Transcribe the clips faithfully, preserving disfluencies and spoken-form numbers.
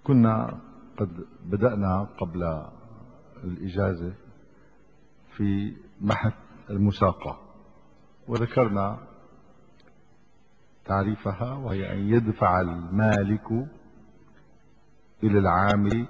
كنا قد بدأنا قبل الإجازة في بحث المساقة، وذكرنا تعريفها، وهي أن يدفع المالك إلى العامل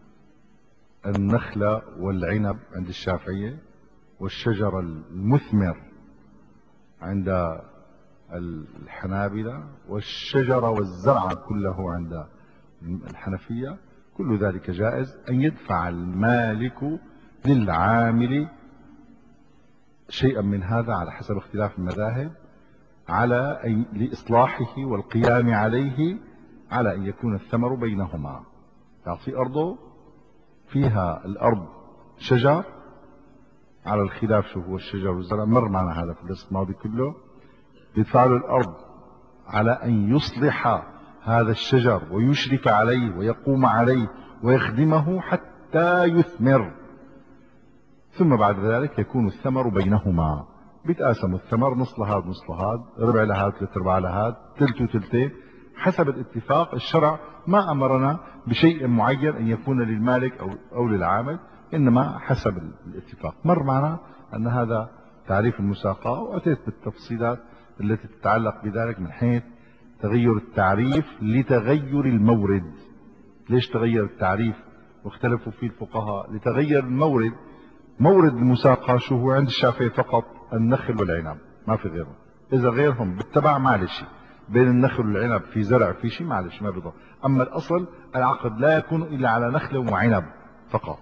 النخل والعنب عند الشافعية، والشجر المثمر عند الحنابلة، والشجر والزرع كله عند الحنفية. كل ذلك جائز، أن يدفع المالك للعامل شيئا من هذا على حسب اختلاف المذاهب، على أن لإصلاحه والقيام عليه، على أن يكون الثمر بينهما. يعطي أرضه فيها الأرض شجر، على الخلاف شو هو الشجر والزرع، مر معنا هذا في الدرس الماضي كله. يدفع له الأرض على أن يصلح هذا الشجر ويشرف عليه ويقوم عليه ويخدمه حتى يثمر، ثم بعد ذلك يكون الثمر بينهما. بيتقاسم الثمر، نص لهذا نص لهذا، ربع لهذا ثلاث ارباع لهذا، ثلث وثلثين، حسب الاتفاق. الشرع ما أمرنا بشيء معين أن يكون للمالك أو أو للعامل، إنما حسب الاتفاق. مر معنا أن هذا تعريف المساقاة، وأتيت بالتفصيلات التي تتعلق بذلك من حيث تغير التعريف لتغير المورد. ليش تغير التعريف واختلفوا فيه الفقهاء؟ لتغير المورد. مورد المساقاة شو هو عند الشافعي؟ فقط النخل والعنب، ما في غيره. إذا غيرهم بالتبع معلش، بين النخل والعنب في زرع في شيء معلش ما بيضر. أما الأصل العقد لا يكون إلا على نخل وعنب فقط.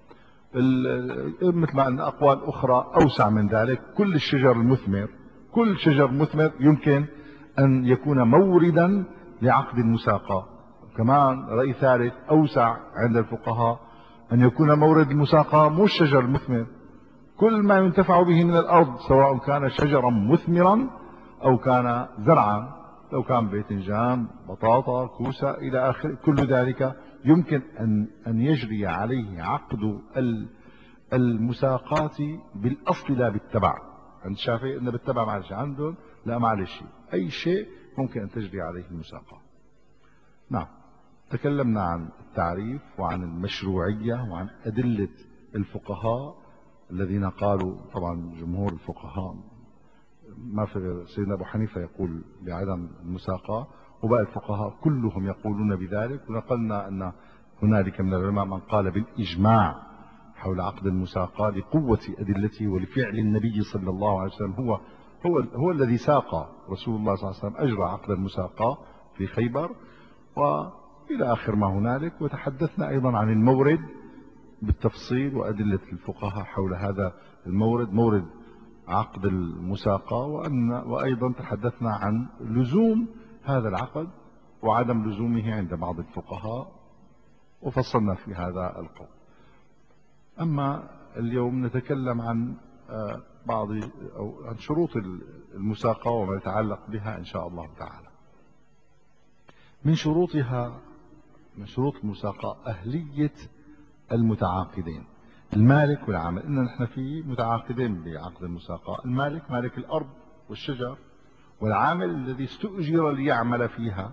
مثل ما أن أقوال أخرى أوسع من ذلك، كل الشجر المثمر، كل شجر مثمر يمكن أن يكون موردا لعقد المساقاة. كمان رأي ثالث أوسع عند الفقهاء، أن يكون مورد المساقاة مو الشجر المثمر، كل ما ينتفع به من الأرض، سواء كان شجرا مثمرا أو كان زرعا، لو كان باذنجان، بطاطا، كوسة إلى آخره، كل ذلك يمكن أن أن يجري عليه عقد المساقات بالأصل لا بالتبع. عند الشافعي إن بالتبع معلش، عندهم لا معلش، أي شيء ممكن أن تجري عليه المساقة. نعم، تكلمنا عن التعريف وعن المشروعية وعن أدلة الفقهاء الذين قالوا، طبعا جمهور الفقهاء ما في، سيدنا أبو حنيفة يقول بعدم المساقاة، وباقي الفقهاء كلهم يقولون بذلك. ونقلنا أن هنالك من العلماء من قال بالإجماع حول عقد المساقاة لقوة أدلته ولفعل النبي صلى الله عليه وسلم. هو هو هو الذي ساق، رسول الله صلى الله عليه وسلم أجرى عقد المساقاة في خيبر وإلى آخر ما هنالك. وتحدثنا أيضا عن المورد بالتفصيل وأدلة الفقهاء حول هذا المورد، مورد عقد المساقاة، وأن وأيضا تحدثنا عن لزوم هذا العقد وعدم لزومه عند بعض الفقهاء، وفصلنا في هذا القول. أما اليوم نتكلم عن بعض أو عن شروط المساقاة وما يتعلق بها إن شاء الله تعالى. من شروطها، من شروط المساقاة أهلية المتعاقدين، المالك والعامل. إن نحن في متعاقدين بعقد المساقاة، المالك مالك الأرض والشجر، والعامل الذي استؤجر ليعمل فيها.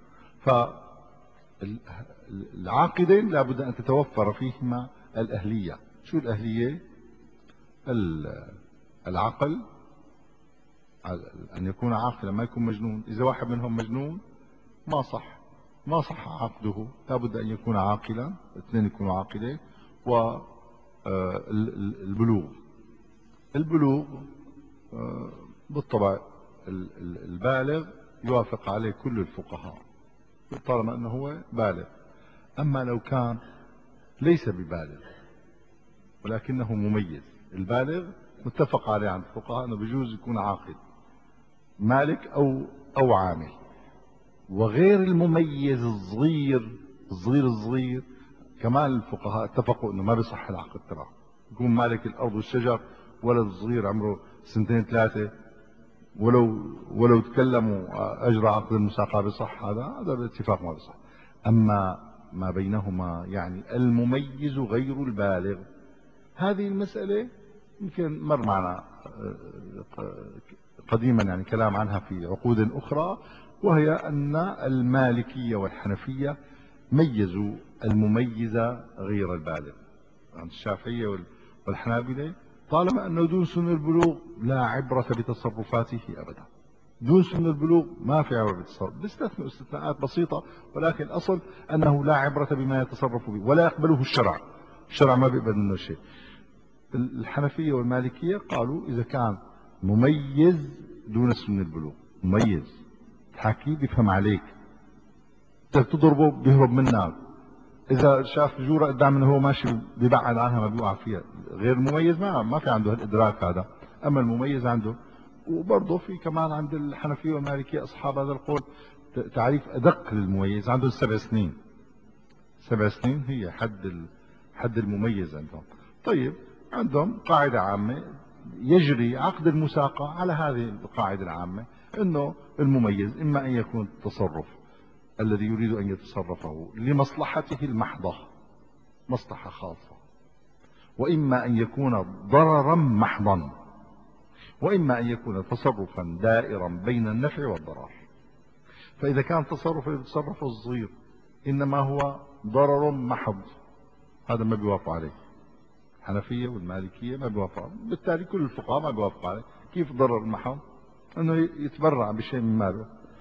فالعاقدين لابد أن تتوفر فيهما الأهلية. شو الأهلية؟ العقل، أن يكون عاقلا ما يكون مجنون. إذا واحد منهم مجنون ما صح ما صح عقده، لابد أن يكون عاقلا، اثنين يكونوا عاقلين. والبلوغ، البلوغ بالطبع البالغ يوافق عليه كل الفقهاء طالما أنه هو بالغ. أما لو كان ليس ببالغ ولكنه مميز، البالغ متفق عليه عند الفقهاء أنه بيجوز يكون عاقل مالك أو أو عامل. وغير المميز الصغير الصغير الصغير كمان الفقهاء اتفقوا انه ما بيصح العقد تبعه. يكون مالك الارض والشجر ولد صغير عمره سنتين ثلاثه، ولو ولو تكلموا اجرى عقد المساقاه بصح، هذا هذا بالاتفاق ما بصح. اما ما بينهما يعني المميز غير البالغ، هذه المساله يمكن مر معنا قديما يعني كلام عنها في عقود اخرى، وهي ان المالكيه والحنفيه ميزوا المميز غير البالغ. عند الشافعية والحنابلة طالما أنه دون سن البلوغ لا عبرة بتصرفاته أبدا. دون سن البلوغ ما في عبرة بالتصرف، بيستثنوا استثناءات بسيطة، ولكن الأصل أنه لا عبرة بما يتصرف به ولا يقبله الشرع. الشرع ما بيقبل منه شيء. الحنفية والمالكية قالوا إذا كان مميز دون سن البلوغ، مميز تحكي بيفهم عليك، تضربه بيهرب منك، إذا شاف جورة قدام منه هو ماشي بيبعد عنها ما بيوقع فيها. غير المميز ما ما في عنده الإدراك هذا، أما المميز عنده. وبرضه في كمان عند الحنفية والمالكية أصحاب هذا القول تعريف أدق للمميز، عندهم سبع سنين. سبع سنين هي حد حد المميز عندهم. طيب عندهم قاعدة عامة يجري عقد المساقة على هذه القاعدة العامة، أنه المميز إما أن يكون التصرف الذي يريد أن يتصرفه لمصلحته المحضة، مصلحة خاصة، وإما أن يكون ضررا محضا، وإما أن يكون تصرفا دائرا بين النفع والضرر. فإذا كان التصرف اللي بتصرفه الصغير إنما هو ضرر محض، هذا ما بيوافق عليه الحنفية والمالكية، ما بيوافق، بالتالي كل الفقهاء ما بيوافقوا عليه. كيف ضرر محض؟ أنه يتبرع بشيء من ماله،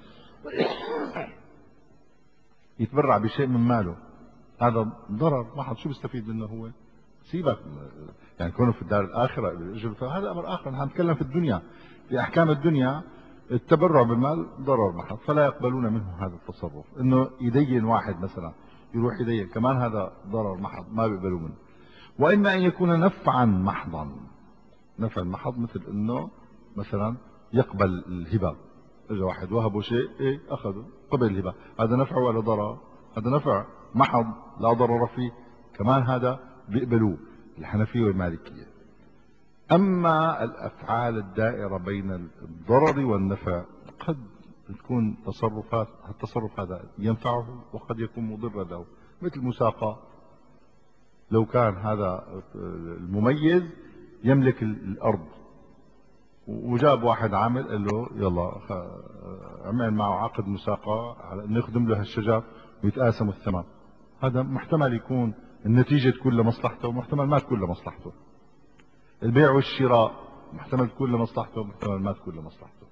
يتبرع بشيء من ماله، هذا ضرر محض. شو بيستفيد منه هو؟ سيبك يعني كونه في الدار الآخرة هذا أمر آخر. نحن نتكلم في الدنيا، في أحكام الدنيا. التبرع بالمال ضرر محض، فلا يقبلون منه هذا التصرف. إنه يدين واحد مثلا يروح يدين كمان، هذا ضرر محض ما بيقبلوا منه. وإما أن يكون نفعا محضا. نفع محض مثل إنه مثلا يقبل الهبة، إذا واحد وهبه شيء إيه أخذه قبل الهبة، هذا نفع ولا ضرر؟ هذا نفع محض لا ضرر فيه، كمان هذا بيقبلوه الحنفية والمالكية. أما الأفعال الدائرة بين الضرر والنفع قد تكون تصرفات، التصرف هذا ينفعه وقد يكون مضرا له، مثل مساقة. لو كان هذا المميز يملك الأرض وجاب واحد عامل قال له يلا عمل معه عقد مساقة على انه يخدم له هالشجر ويتقاسموا الثمن، هذا محتمل يكون النتيجة تكون لمصلحته ومحتمل ما تكون لمصلحته. البيع والشراء محتمل تكون لمصلحته ومحتمل ما تكون لمصلحته.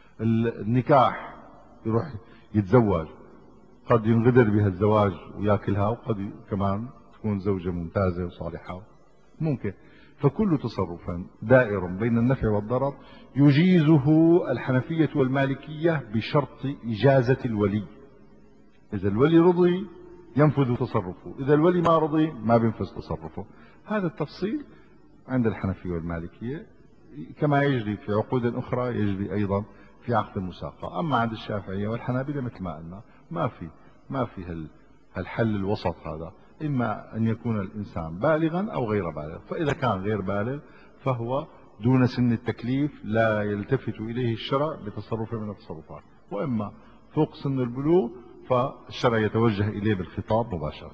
النكاح يروح يتزوج، قد ينغدر بهالزواج وياكلها، وقد كمان تكون زوجة ممتازة وصالحة ممكن. فكل تصرف دائر بين النفع والضرر يجيزه الحنفية والمالكية بشرط إجازة الولي. إذا الولي رضي ينفذ تصرفه، إذا الولي ما رضي ما بينفذ تصرفه. هذا التفصيل عند الحنفية والمالكية كما يجري في عقود أخرى يجري أيضا في عقد المساقة. أما عند الشافعية والحنابلة مثل ما قلنا ما في ما في هالحل الوسط هذا، إما أن يكون الإنسان بالغا أو غير بالغ. فإذا كان غير بالغ فهو دون سن التكليف لا يلتفت إليه الشرع بتصرف من التصرفات، وإما فوق سن البلوغ فالشرع يتوجه إليه بالخطاب مباشرة.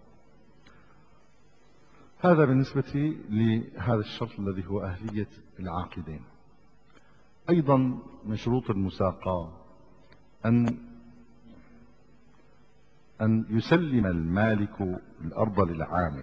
هذا بالنسبة لهذا الشرط الذي هو أهلية العاقدين. أيضا من شروط المساقاة أن أن يسلم المالك الأرض للعامل.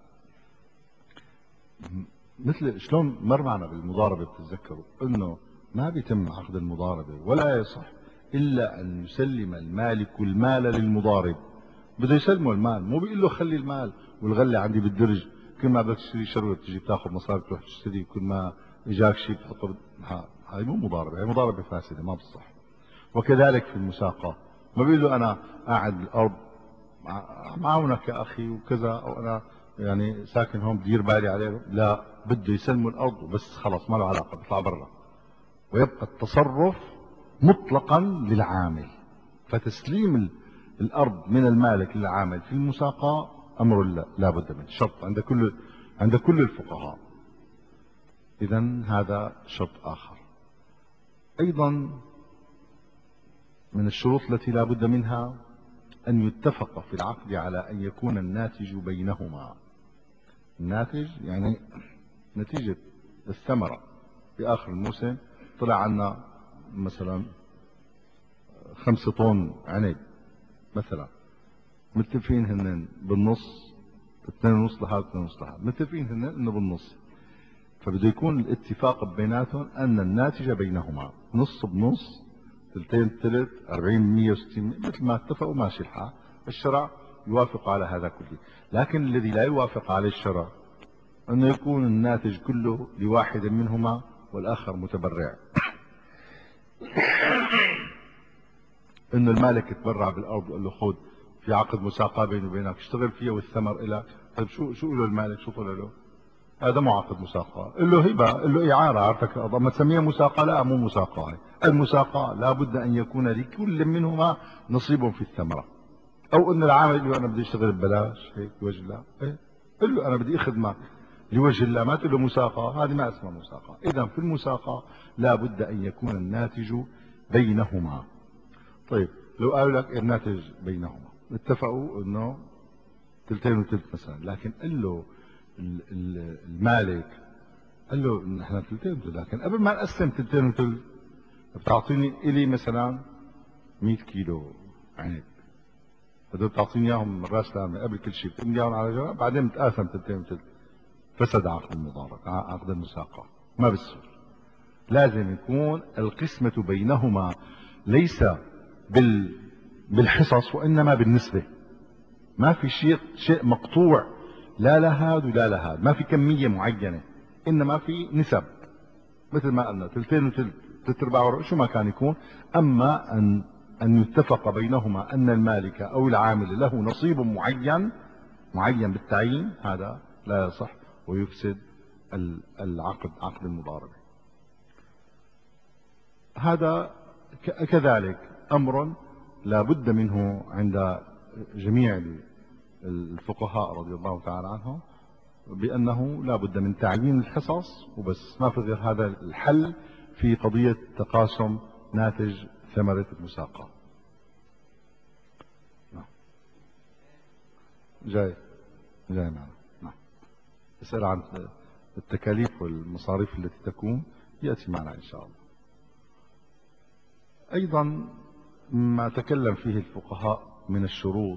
مثل شلون مر معنا بالمضاربة، بتتذكروا أنه ما بيتم عقد المضاربة ولا يصح إلا أن يسلم المالك المال للمضارب. بده يسلمه المال، مو بيقول له خلي المال والغلة عندي بالدرج، كل ما بدك تشتري شروة بتجي بتاخذ مصاري تروح تشتري، كل ما اجاك شيء بتحطه. هاي مو مضاربة، هي مضاربة فاسدة ما بتصح. وكذلك في المساقة ما بيقول له أنا قاعد بالأرض معاونك يا أخي وكذا، أو أنا يعني ساكن هون بدير بالي عليه، لا، بده يسلموا الأرض وبس، خلص ما له علاقة، بيطلع برا ويبقى التصرف مطلقا للعامل. فتسليم الأرض من المالك للعامل في المساقة أمر لا بد منه، شرط عند كل عند كل الفقهاء. إذن هذا شرط آخر. أيضا من الشروط التي لا بد منها أن يتفق في العقد على أن يكون الناتج بينهما. الناتج يعني نتيجة الثمرة في آخر الموسم طلع عنا مثلا خمسة طن عنب مثلا، متفقين هن بالنص، اثنين ونص لهذا اثنين ونص لهذا، متفقين هن انه بالنص. فبده يكون الاتفاق بيناتهم ان الناتج بينهما نص بنص، ثلثين ثلث، أربعين بالمئة وستين بالمئة، مثل ما اتفقوا ماشي الحال. الشرع يوافق على هذا كله. لكن الذي لا يوافق عليه الشرع انه يكون الناتج كله لواحد منهما والاخر متبرع. انه المالك يتبرع بالارض وقال له خذ في عقد مساقاه بيني وبينك اشتغل فيها والثمر إلك. طيب شو شو له المالك؟ شو طلع له؟ هذا مو عقد مساقاه، قل له هبه، قل له اعاره، عرفك الارض ما تسميها مساقاه؟ لا مو مساقاه. المساقاه لابد ان يكون لكل منهما نصيب في الثمره. او ان العامل يقول له انا بدي اشتغل ببلاش هيك لوجه الله، إيه؟ قل له انا بدي اخدمك لوجه الله، ما تقول له مساقاه، هذه ما اسمها مساقاه. اذا في المساقاه لابد ان يكون الناتج بينهما. طيب لو قالوا لك الناتج بينهما اتفقوا انه ثلثين وثلث مثلا، لكن قال له المالك قال له نحن ثلثين وثلث، لكن قبل ما نقسم ثلثين وثلث بتعطيني الي مثلا مئة كيلو عنب، هدول بتعطيني اياهم راس لامه قبل كل شيء، بتقوم اياهم على جنب، بعدين بتقاسم ثلثين وثلث. فسد عقد المضاربه، عقد المساقه ما بصير. لازم يكون القسمه بينهما ليس بال بالحصص وانما بالنسبه. ما في شيء شيء مقطوع، لا لهذا ولا لهذا، ما في كميه معينه، انما في نسب. مثل ما قلنا ثلثين وثلث، ثلاث ارباع وربع، شو ما كان يكون. اما ان ان يتفق بينهما ان المالك او العامل له نصيب معين معين بالتعيين، هذا لا يصح ويفسد العقد، عقد المضاربه. هذا كذلك امر لا بد منه عند جميع الفقهاء رضي الله تعالى عنهم، بأنه لا بد من تعيين الحصص وبس، ما في غير هذا الحل في قضية تقاسم ناتج ثمرة المساقة. نعم. جاي جاي معنا. نعم. يسأل عن التكاليف والمصاريف التي تكون، يأتي معنا إن شاء الله. أيضا ما تكلم فيه الفقهاء من الشروط،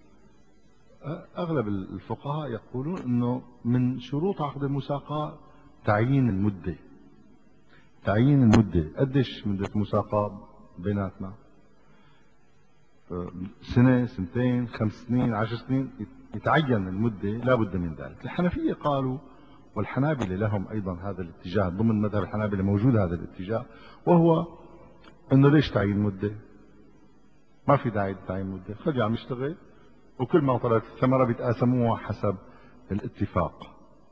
أغلب الفقهاء يقولون أنه من شروط عقد المساقاة تعيين المدة. تعيين المدة، قديش مدة المساقاة بيناتنا؟ سنة، سنتين، خمس سنين، عشر سنين، يتعين المدة، لا بد من ذلك. الحنفية قالوا، والحنابلة لهم أيضا هذا الاتجاه، ضمن مذهب الحنابلة موجود هذا الاتجاه، وهو أنه ليش تعيين مدة؟ ما في داعي لتعيين مدة، خلي عم يشتغل وكل ما طلعت الثمرة بيتقاسموها حسب الاتفاق.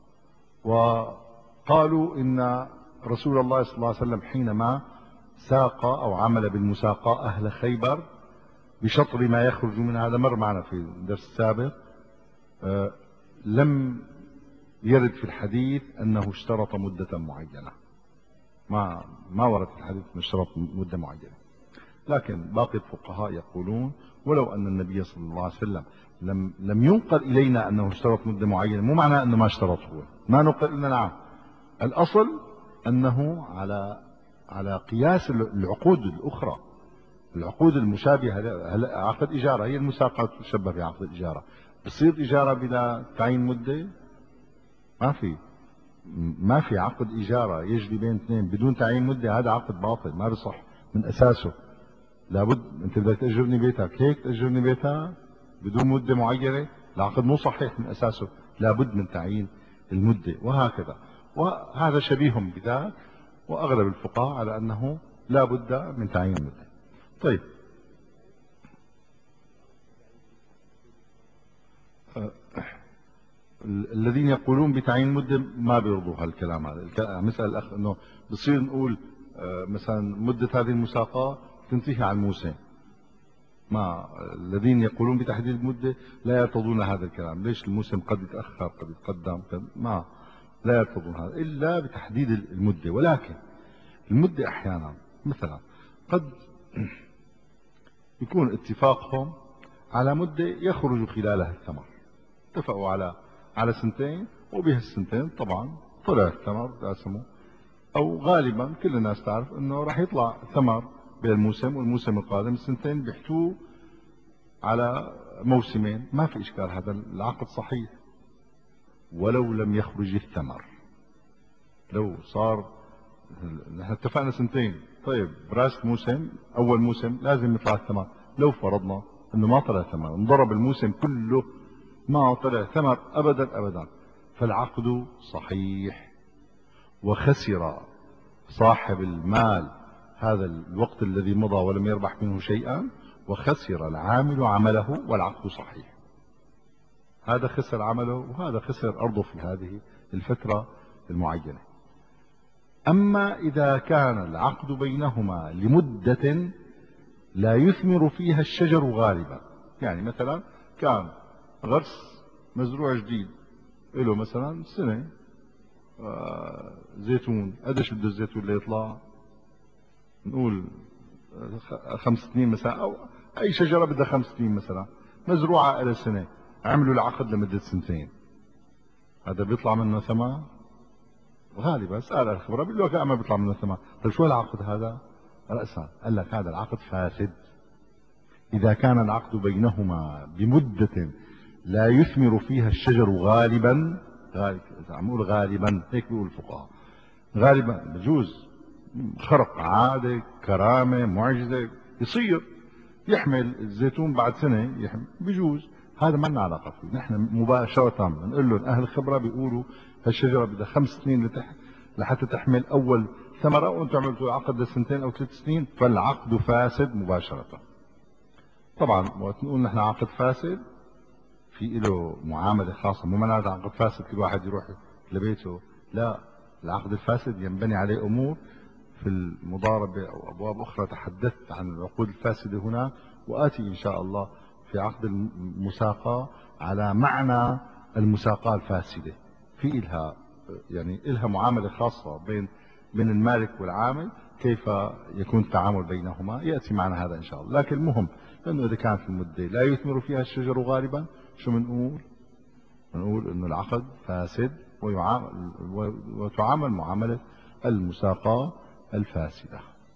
وقالوا إن رسول الله صلى الله عليه وسلم حينما ساق أو عمل بالمساقاة أهل خيبر بشطر ما يخرج من هذا، مر معنا في الدرس السابق، آه لم يرد في الحديث أنه اشترط مدة معينة، ما ما ورد في الحديث أنه اشترط مدة معينة. لكن باقي الفقهاء يقولون ولو أن النبي صلى الله عليه وسلم لم لم ينقل إلينا أنه اشترط مدة معينة، مو معناه أنه ما اشترط، هو ما نقل لنا. نعم، الأصل أنه على على قياس العقود الأخرى، العقود المشابهة. عقد إجارة، هي المساقات تشبه بعقد الإجارة، بصير إجارة بلا تعيين مدة؟ ما في ما في عقد إجارة يجري بين اثنين بدون تعيين مدة، هذا عقد باطل ما بصح من أساسه. لابد انت بدك تأجرني بيتك هيك تأجرني بيتها بدون مدة معينة، العقد مو صحيح من أساسه، لابد من تعيين المدة، وهكذا. وهذا شبيه بذاك، وأغلب الفقهاء على أنه لا بد من تعيين المدة. طيب، الذين يقولون بتعيين مدة ما بيرضوا هالكلام هذا. مثل الأخ أنه بصير نقول مثلا مدة هذه المساقاة تنتهي على الموسم، ما الذين يقولون بتحديد المدة لا يرتضون هذا الكلام. ليش؟ الموسم قد يتأخر، قد يتقدم، قد ما لا يرتضون هذا إلا بتحديد المدة. ولكن المدة أحيانا مثلا قد يكون اتفاقهم على مدة يخرج خلالها الثمر، اتفقوا على على سنتين، وبهالسنتين طبعا طلع الثمر تقاسموا، أو غالبا كل الناس تعرف أنه راح يطلع ثمر بالموسم، والموسم القادم السنتين بيحتووا على موسمين ما في إشكال، هذا العقد صحيح ولو لم يخرج الثمر. لو صار نحن اتفقنا سنتين، طيب براس موسم أول موسم لازم يطلع الثمر، لو فرضنا أنه ما طلع ثمر، انضرب الموسم كله ما طلع ثمر أبدا أبدا، فالعقد صحيح وخسر صاحب المال هذا الوقت الذي مضى ولم يربح منه شيئا، وخسر العامل عمله والعقد صحيح. هذا خسر عمله وهذا خسر أرضه في هذه الفترة المعينة. أما إذا كان العقد بينهما لمدة لا يثمر فيها الشجر غالبا، يعني مثلا كان غرس مزروع جديد له مثلا سنة آه زيتون، قديش بده الزيتون ليطلع؟ نقول خمس سنين مثلا، أو أي شجرة بدها خمس سنين مثلا مزروعة إلى سنة، عملوا العقد لمدة سنتين، هذا بيطلع منه ثمر غالبا؟ سأل الخبراء بيقول لك ما بيطلع منه ثمر. طيب شو العقد هذا؟ رأسا قال لك هذا العقد فاسد. إذا كان العقد بينهما بمدة لا يثمر فيها الشجر غالبا، غالب عم نقول غالبا هيك بيقول الفقهاء، غالبا بجوز خرق عادة كرامة معجزة يصير يحمل الزيتون بعد سنة يحمل بجوز، هذا ما لنا علاقة فيه. نحن مباشرة بنقول لهم أهل الخبرة بيقولوا هالشجرة بدها خمس سنين لتح... لحتى تحمل أول ثمرة، وأنتم عملتوا عقد لسنتين أو ثلاث سنين، فالعقد فاسد مباشرة. طبعا وقت نقول نحن عقد فاسد في له معاملة خاصة، مو معناتها عقد فاسد كل واحد يروح لبيته، لا، العقد الفاسد ينبني عليه أمور في المضاربة أو أبواب أخرى تحدثت عن العقود الفاسدة هنا، وآتي إن شاء الله في عقد المساقاة على معنى المساقاة الفاسدة، في إلها يعني إلها معاملة خاصة بين بين المالك والعامل، كيف يكون التعامل بينهما يأتي معنا هذا إن شاء الله. لكن المهم أنه إذا كانت المدة لا يثمر فيها الشجر غالبا، شو بنقول؟ بنقول أنه العقد فاسد ويعامل وتعامل معاملة المساقاة الفاسدة.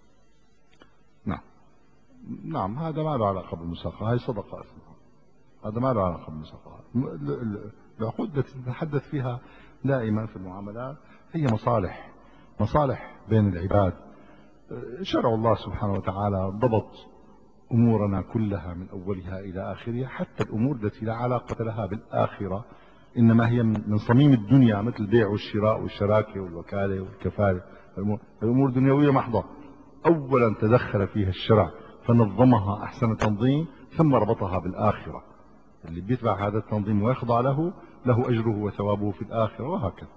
نعم نعم هذا ما له علاقة بالمساقاة، هي صدقة اسمها، هذا ما له علاقة بالمساقاة. العقود التي نتحدث فيها دائما في المعاملات هي مصالح، مصالح بين العباد. شرع الله سبحانه وتعالى ضبط أمورنا كلها من أولها إلى آخرها، حتى الأمور التي لا علاقة لها بالآخرة، إنما هي من صميم الدنيا، مثل البيع والشراء والشراكة والوكالة والكفالة، الأمور دنيوية محضة. أولا تدخل فيها الشرع فنظمها أحسن تنظيم، ثم ربطها بالآخرة، اللي بيتبع هذا التنظيم ويخضع له له أجره وثوابه في الآخرة، وهكذا.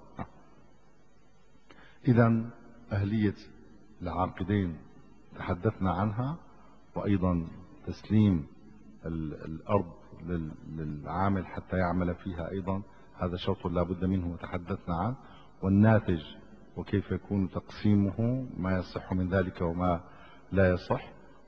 إذا أهلية العاقدين تحدثنا عنها، وأيضا تسليم الأرض للعامل حتى يعمل فيها، أيضا هذا شرط لا بد منه وتحدثنا عنه، والناتج وكيف يكون تقسيمه، ما يصح من ذلك وما لا يصح،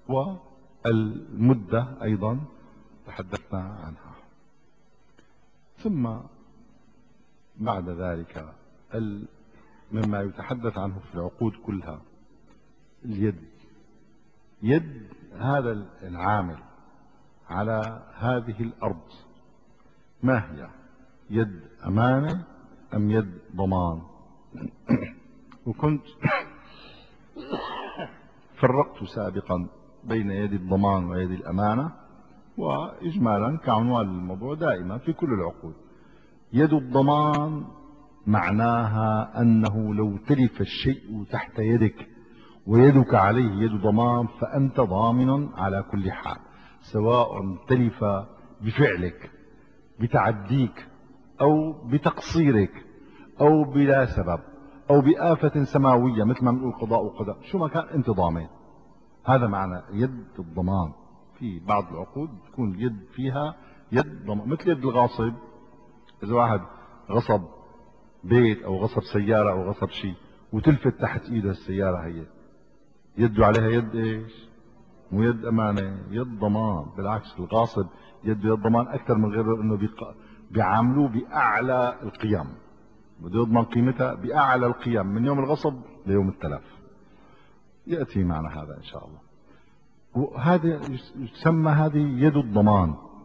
والمدة أيضا تحدثنا عنها. ثم بعد ذلك مما يتحدث عنه في العقود كلها اليد. يد هذا العامل على هذه الأرض ما هي؟ يد أمانة أم يد ضمان؟ وكنت فرقت سابقا بين يد الضمان ويد الأمانة، وإجمالا كعنوان الموضوع دائما في كل العقود، يد الضمان معناها أنه لو تلف الشيء تحت يدك ويدك عليه يد ضمان فأنت ضامن على كل حال، سواء تلف بفعلك بتعديك أو بتقصيرك أو بلا سبب أو بآفة سماوية مثل ما نقول قضاء وقدر، شو ما كان أنت ضامن. هذا معنى يد الضمان. في بعض العقود تكون اليد فيها يد ضمان، مثل يد الغاصب، إذا واحد غصب بيت أو غصب سيارة أو غصب شيء وتلفت تحت إيده السيارة، هي يده عليها يد إيش؟ مو يد أمانة، يد ضمان. بالعكس الغاصب يده يد ضمان أكثر من غيره، إنه بيعاملوه بأعلى القيم، بده يضمن قيمتها بأعلى القيم من يوم الغصب ليوم التلف. يأتي معنا هذا إن شاء الله. وهذا يسمى هذه يد الضمان.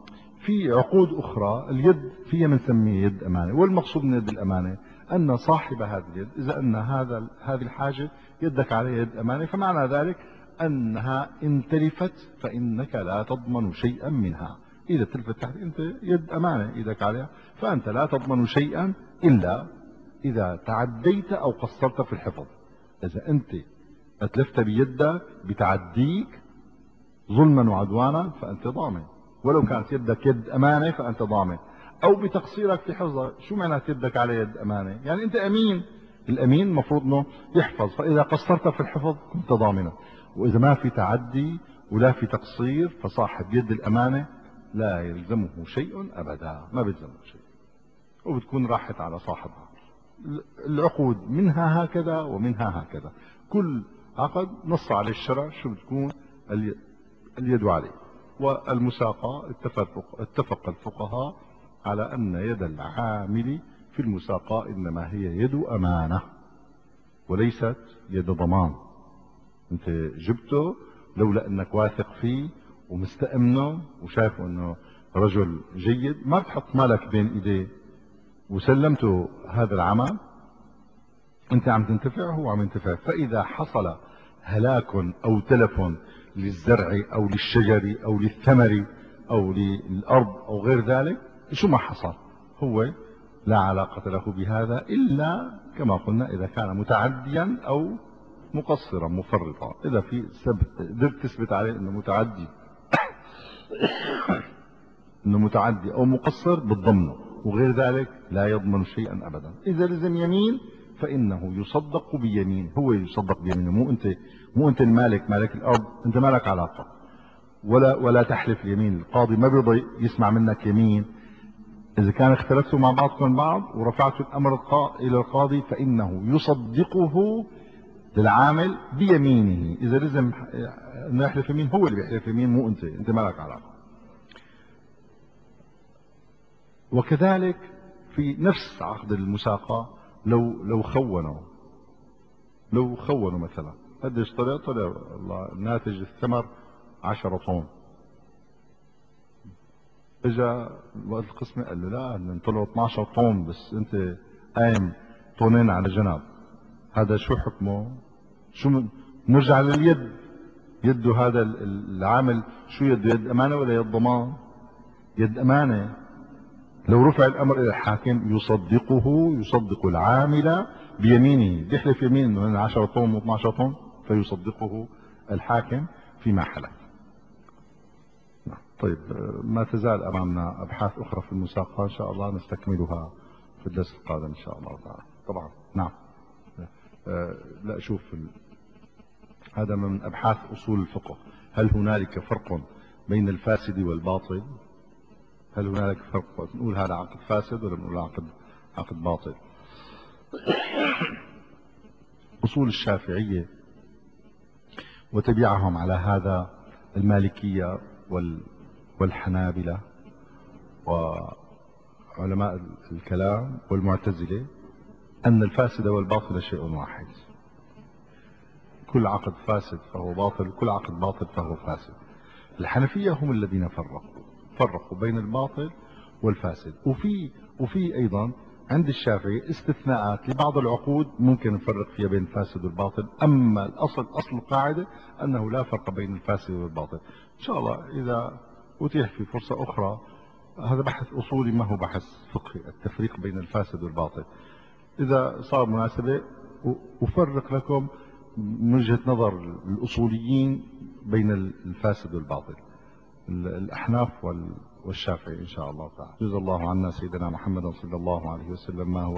في عقود أخرى اليد فيها بنسميها يد أمانة، والمقصود من يد الأمانة أن صاحب هذه اليد إذا أن هذا هذه الحاجة يدك عليها يد أمانة، فمعنى ذلك أنها إن تلفت فإنك لا تضمن شيئا منها. إذا تلفت تحت أنت يد أمانة إيدك عليها، فأنت لا تضمن شيئا إلا إذا تعديت أو قصرت في الحفظ. إذا أنت أتلفت بيدك بتعديك ظلما وعدوانا فأنت ضامن، ولو كانت يدك يد أمانة فأنت ضامن، أو بتقصيرك في حفظها. شو معنى يدك على يد أمانة؟ يعني أنت أمين، الأمين مفروض أنه يحفظ، فإذا قصرت في الحفظ كنت ضامنا. وإذا ما في تعدي ولا في تقصير فصاحب يد الأمانة لا يلزمه شيء أبدا، ما بيلزمه شيء، وبتكون راحت على صاحبها. العقود منها هكذا ومنها هكذا، كل عقد نص عليه الشرع شو بتكون اليد عليه. والمساقة اتفق, اتفق الفقهاء على أن يد العامل في المساقة إنما هي يد أمانة وليست يد ضمان. أنت جبته لولا أنك واثق فيه ومستأمنه وشايفه أنه رجل جيد، ما بتحط مالك بين إيديه وسلمته هذا العمل، أنت عم تنتفع وهو عم ينتفع. فإذا حصل هلاك أو تلف للزرع أو للشجر أو للثمر أو للأرض أو غير ذلك، شو ما حصل هو لا علاقة له بهذا إلا كما قلنا إذا كان متعديا أو مقصرا مفرطا. إذا في سبت قدرت تثبت عليه أنه متعدي أنه متعدي أو مقصر بالضمن، وغير ذلك لا يضمن شيئا أبدا. إذا لزم يمين فإنه يصدق بيمين، هو يصدق بيمينه، مو أنت مو أنت المالك، مالك الأرض أنت ما لك علاقة، ولا ولا تحلف اليمين. القاضي ما بيرضى يسمع منك يمين. إذا كان اختلفتوا مع بعضكم بعض ورفعتوا الأمر إلى القاضي فإنه يصدقه للعامل بيمينه. إذا لزم أنه يحلف يمين هو اللي بيحلف يمين، مو أنت، أنت ما لك علاقة. وكذلك في نفس عقد المساقة لو لو خونوا لو خونوا مثلا قديش طلع طلع الله ناتج الثمر عشرة طن، اجا وقت القسمة قال له لا ان طلعوا اثني عشر طن بس انت قايم طنين على جنب، هذا شو حكمه؟ شو من... نرجع لليد، يده هذا العامل شو يده؟ يد امانة ولا يد ضمان؟ يد امانة. لو رفع الامر الى الحاكم يصدقه، يصدق العامل بيمينه، بيحلف يمين انه عشرة طن و اثني عشر طن فيصدقه الحاكم فيما حلف. طيب ما تزال امامنا ابحاث اخرى في المساقة ان شاء الله نستكملها في الدرس القادم ان شاء الله تعالى. طبعا نعم. لا شوف هذا من ابحاث اصول الفقه، هل هنالك فرق بين الفاسد والباطل؟ هل هنالك فرق نقول هذا عقد فاسد ولا نقول عقد عقد باطل؟ أصول الشافعية وتبعهم على هذا المالكية والحنابلة وعلماء الكلام والمعتزلة أن الفاسد والباطل شيء واحد. كل عقد فاسد فهو باطل، كل عقد باطل فهو فاسد. الحنفية هم الذين فرقوا فرقوا بين الباطل والفاسد. وفي وفي أيضا عند الشافعي استثناءات لبعض العقود ممكن نفرق فيها بين الفاسد والباطل، أما الأصل أصل القاعدة أنه لا فرق بين الفاسد والباطل. إن شاء الله إذا أتيح في فرصة أخرى، هذا بحث أصولي ما هو بحث فقهي، التفريق بين الفاسد والباطل. إذا صار مناسبة أفرق لكم من وجهة نظر الأصوليين بين الفاسد والباطل، الأحناف والشافعي إن شاء الله تعالى. جزا الله عنا سيدنا محمد صلى الله عليه وسلم ما هو